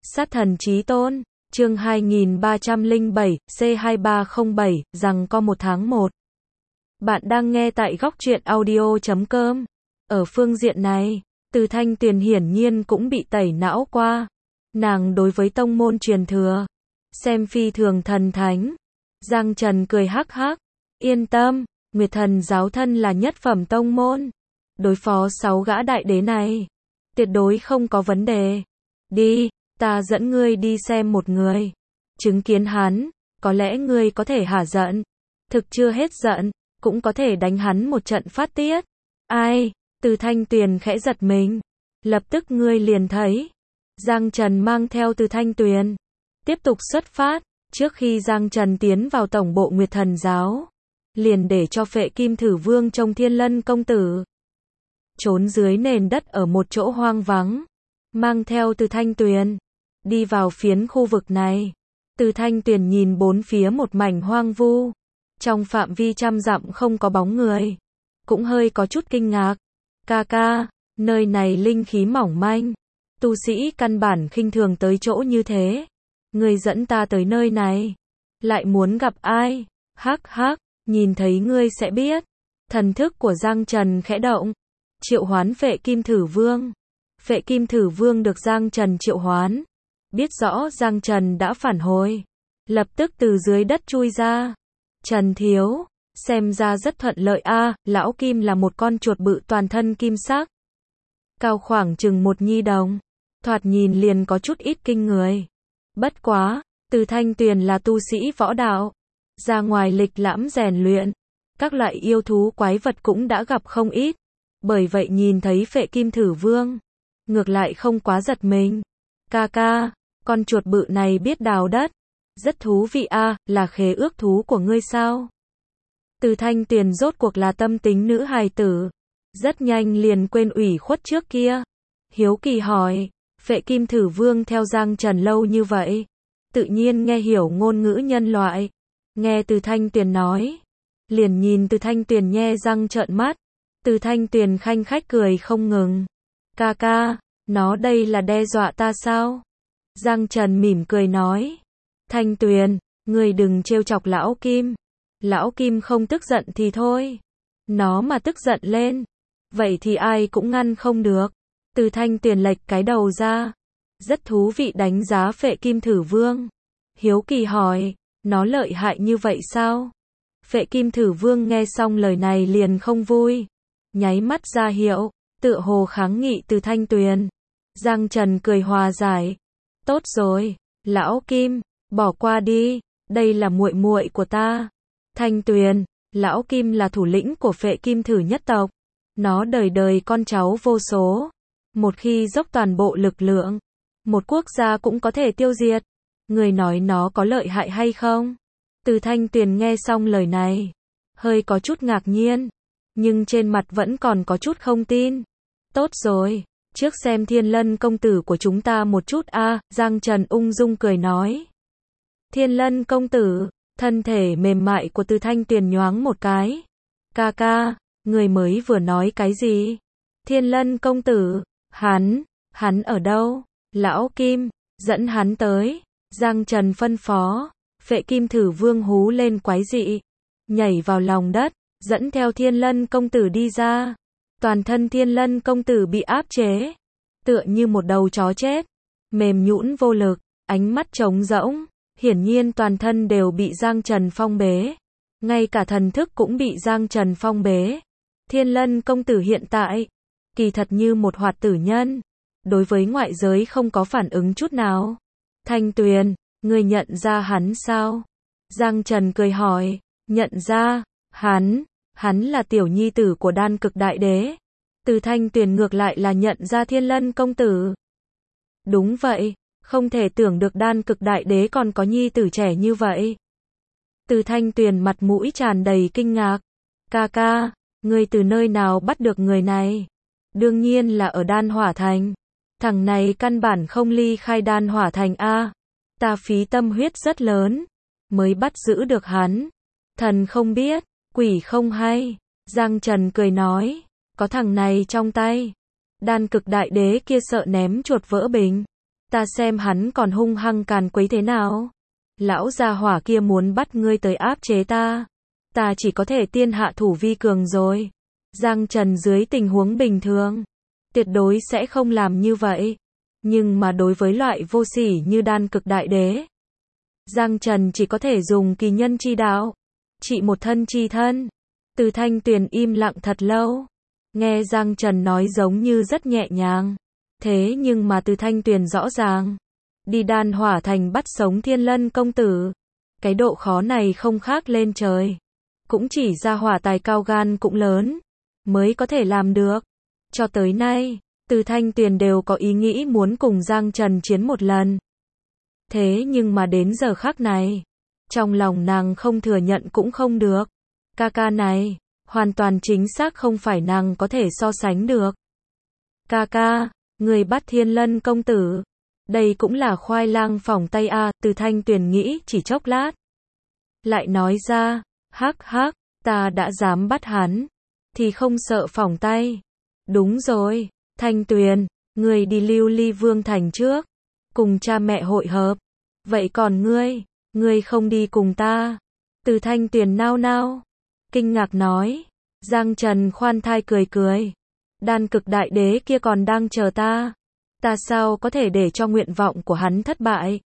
Sát thần chí tôn, chương 2307, C2307, rằng có 1 tháng 1. Bạn đang nghe tại góc truyện audio.com. Ở phương diện này, Từ Thanh Tuyền hiển nhiên cũng bị tẩy não qua. Nàng đối với tông môn truyền thừa, xem phi thường thần thánh. Giang Trần cười hắc hắc, yên tâm, Nguyệt Thần giáo thân là nhất phẩm tông môn. Đối phó 6 gã đại đế này, tuyệt đối không có vấn đề. Đi, ta dẫn ngươi đi xem một người. Chứng kiến hắn, có lẽ ngươi có thể hả giận. Thực chưa hết giận, cũng có thể đánh hắn một trận phát tiết. Ai? Từ Thanh Tuyền khẽ giật mình. Lập tức ngươi liền thấy. Giang Trần mang theo Từ Thanh Tuyền. Tiếp tục xuất phát. Trước khi Giang Trần tiến vào tổng bộ Nguyệt Thần giáo, liền để cho Phệ Kim Thử Vương trông Thiên Lân công tử trốn dưới nền đất ở một chỗ hoang vắng. Mang theo Từ Thanh Tuyền đi vào phiến khu vực này. Từ Thanh Tuyền nhìn bốn phía một mảnh hoang vu, trong phạm vi trăm dặm không có bóng người, cũng hơi có chút kinh ngạc. Ca, nơi này linh khí mỏng manh, tu sĩ căn bản khinh thường tới chỗ như thế. Ngươi dẫn ta tới nơi này, lại muốn gặp ai? Hắc hắc, nhìn thấy ngươi sẽ biết. Thần thức của Giang Trần khẽ động, triệu hoán Phệ Kim Thử Vương. Phệ Kim Thử Vương được Giang Trần triệu hoán, biết rõ Giang Trần đã phản hồi, lập tức từ dưới đất chui ra. Trần thiếu, xem ra rất thuận lợi a. Lão Kim là một con chuột bự toàn thân kim sắc, cao khoảng chừng 1 nhi đồng, thoạt nhìn liền có chút ít kinh người. Bất quá, Từ Thanh Tuyền là tu sĩ võ đạo, ra ngoài lịch lãm rèn luyện, các loại yêu thú quái vật cũng đã gặp không ít, bởi vậy nhìn thấy Phệ Kim Thử Vương, ngược lại không quá giật mình. Ca, con chuột bự này biết đào đất, rất thú vị a. Là khế ước thú của ngươi sao? Từ Thanh Tuyền rốt cuộc là tâm tính nữ hài tử, rất nhanh liền quên ủy khuất trước kia, hiếu kỳ hỏi. Phệ Kim Thử Vương theo Giang Trần lâu như vậy, tự nhiên nghe hiểu ngôn ngữ nhân loại. Nghe Từ Thanh Tuyền nói, liền nhìn Từ Thanh Tuyền nhe răng trợn mắt. Từ Thanh Tuyền khanh khách cười không ngừng. Ca, nó đây là đe dọa ta sao? Giang Trần mỉm cười nói. Thanh Tuyền, ngươi đừng trêu chọc Lão Kim. Lão Kim không tức giận thì thôi, nó mà tức giận lên, vậy thì ai cũng ngăn không được. Từ Thanh Tuyền lệch cái đầu ra, rất thú vị đánh giá Phệ Kim Thử Vương. Hiếu kỳ hỏi, nó lợi hại như vậy sao? Phệ Kim Thử Vương nghe xong lời này liền không vui, nháy mắt ra hiệu, tựa hồ kháng nghị Từ Thanh Tuyền. Giang Trần cười hòa giải. Tốt rồi, Lão Kim, bỏ qua đi, đây là muội muội của ta. Thanh Tuyền, Lão Kim là thủ lĩnh của Phệ Kim Thử nhất tộc, nó đời đời con cháu vô số. Một khi dốc toàn bộ lực lượng, một quốc gia cũng có thể tiêu diệt. Người nói nó có lợi hại hay không? Từ Thanh Tuyền nghe xong lời này, hơi có chút ngạc nhiên, nhưng trên mặt vẫn còn có chút không tin. Tốt rồi, trước xem Thiên Lân công tử của chúng ta một chút a. Giang Trần ung dung cười nói. Thiên Lân công tử, thân thể mềm mại của Từ Thanh Tuyền nhoáng một cái. Ca, người mới vừa nói cái gì? Thiên Lân công tử, hắn ở đâu? Lão Kim, dẫn hắn tới. Giang Trần phân phó. Phệ Kim Thử Vương hú lên quái dị, nhảy vào lòng đất, dẫn theo Thiên Lân công tử đi ra. Toàn thân Thiên Lân công tử bị áp chế, tựa như một đầu chó chết, mềm nhũn vô lực, ánh mắt trống rỗng, hiển nhiên toàn thân đều bị Giang Trần phong bế, ngay cả thần thức cũng bị Giang Trần phong bế. Thiên Lân công tử hiện tại, kỳ thật như một hoạt tử nhân, đối với ngoại giới không có phản ứng chút nào. Thanh Tuyền, ngươi nhận ra hắn sao? Giang Trần cười hỏi. Nhận ra, hắn là tiểu nhi tử của Đan Cực Đại Đế. Từ Thanh Tuyền ngược lại là nhận ra Thiên Lân công tử. Đúng vậy, không thể tưởng được Đan Cực Đại Đế còn có nhi tử trẻ như vậy. Từ Thanh Tuyền mặt mũi tràn đầy kinh ngạc. Ca, ngươi từ nơi nào bắt được người này? Đương nhiên là ở Đan Hỏa Thành. Thằng này căn bản không ly khai Đan Hỏa Thành a. Ta phí tâm huyết rất lớn, mới bắt giữ được hắn. Thần không biết, quỷ không hay. Giang Trần cười nói, có thằng này trong tay, Đan Cực Đại Đế kia sợ ném chuột vỡ bình. Ta xem hắn còn hung hăng càn quấy thế nào. Lão gia hỏa kia muốn bắt ngươi tới áp chế ta. Ta chỉ có thể tiên hạ thủ vi cường rồi. Giang Trần dưới tình huống bình thường, tuyệt đối sẽ không làm như vậy. Nhưng mà đối với loại vô sỉ như Đan Cực Đại Đế, Giang Trần chỉ có thể dùng kỳ nhân chi đạo, trị một thân chi thân. Từ Thanh Tuyền im lặng thật lâu. Nghe Giang Trần nói giống như rất nhẹ nhàng. Thế nhưng mà Từ Thanh Tuyền rõ ràng. Đi Đan Hỏa Thành bắt sống Thiên Lân công tử. Cái độ khó này không khác lên trời. Cũng chỉ ra hỏa tài cao gan cũng lớn mới có thể làm được. Cho tới nay, Từ Thanh Tuyền đều có ý nghĩ muốn cùng Giang Trần chiến một lần. Thế nhưng mà đến giờ khắc này, trong lòng nàng không thừa nhận cũng không được. Ca ca này, hoàn toàn chính xác không phải nàng có thể so sánh được. Ca ca, người bắt Thiên Lân công tử. Đây cũng là khoai lang phỏng tay a. Từ Thanh Tuyền nghĩ chỉ chốc lát. Lại nói ra, hắc hắc, ta đã dám bắt hắn. Thì không sợ phỏng tay. Đúng rồi, Thanh Tuyền, người đi Lưu Ly Vương Thành trước. Cùng cha mẹ hội hợp. Vậy còn ngươi không đi cùng ta. Từ Thanh Tuyền nao nao. Kinh ngạc nói. Giang Trần khoan thai cười cười. Đan Cực Đại Đế kia còn đang chờ ta. Ta sao có thể để cho nguyện vọng của hắn thất bại.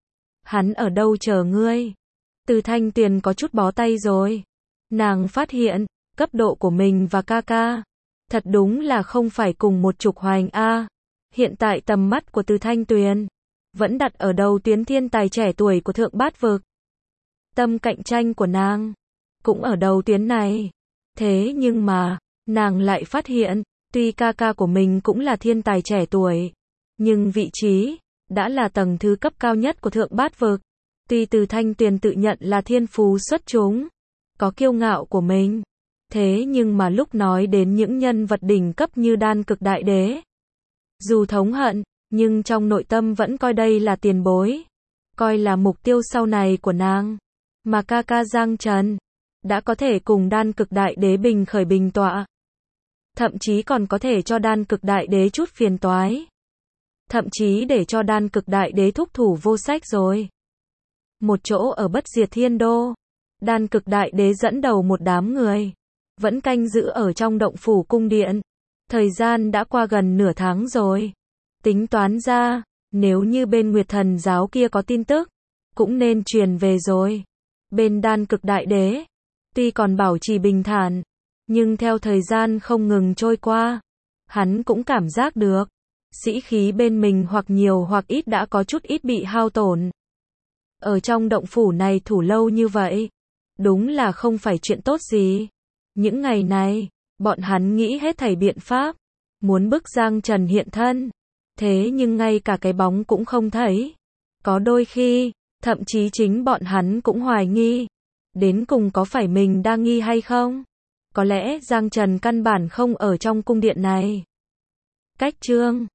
Hắn ở đâu chờ ngươi. Từ Thanh Tuyền có chút bó tay rồi. Nàng phát hiện, cấp độ của mình và ca ca thật đúng là không phải cùng một trục hoành a. Hiện tại tầm mắt của Từ Thanh Tuyền vẫn đặt ở đầu tuyến thiên tài trẻ tuổi của Thượng Bát Vực. Tâm cạnh tranh của nàng cũng ở đầu tuyến này. Thế nhưng mà, nàng lại phát hiện, tuy ca ca của mình cũng là thiên tài trẻ tuổi, nhưng vị trí đã là tầng thứ cấp cao nhất của Thượng Bát Vực. Tuy Từ Thanh Tuyền tự nhận là thiên phú xuất chúng, có kiêu ngạo của mình, thế nhưng mà lúc nói đến những nhân vật đỉnh cấp như Đan Cực Đại Đế, dù thống hận, nhưng trong nội tâm vẫn coi đây là tiền bối, coi là mục tiêu sau này của nàng. Mà ca ca Giang Trần đã có thể cùng Đan Cực Đại Đế bình khởi bình tọa, thậm chí còn có thể cho Đan Cực Đại Đế chút phiền toái, thậm chí để cho Đan Cực Đại Đế thúc thủ vô sách rồi. Một chỗ ở Bất Diệt Thiên Đô, Đan Cực Đại Đế dẫn đầu một đám người, vẫn canh giữ ở trong động phủ cung điện. Thời gian đã qua gần nửa tháng rồi. Tính toán ra, nếu như bên Nguyệt Thần giáo kia có tin tức, cũng nên truyền về rồi. Bên Đan Cực Đại Đế, tuy còn bảo trì bình thản, nhưng theo thời gian không ngừng trôi qua, hắn cũng cảm giác được, sĩ khí bên mình hoặc nhiều hoặc ít đã có chút ít bị hao tổn. Ở trong động phủ này thủ lâu như vậy, đúng là không phải chuyện tốt gì. Những ngày này, bọn hắn nghĩ hết thảy biện pháp, muốn bức Giang Trần hiện thân. Thế nhưng ngay cả cái bóng cũng không thấy. Có đôi khi, thậm chí chính bọn hắn cũng hoài nghi. Đến cùng có phải mình đang nghi hay không? Có lẽ Giang Trần căn bản không ở trong cung điện này. Cách chương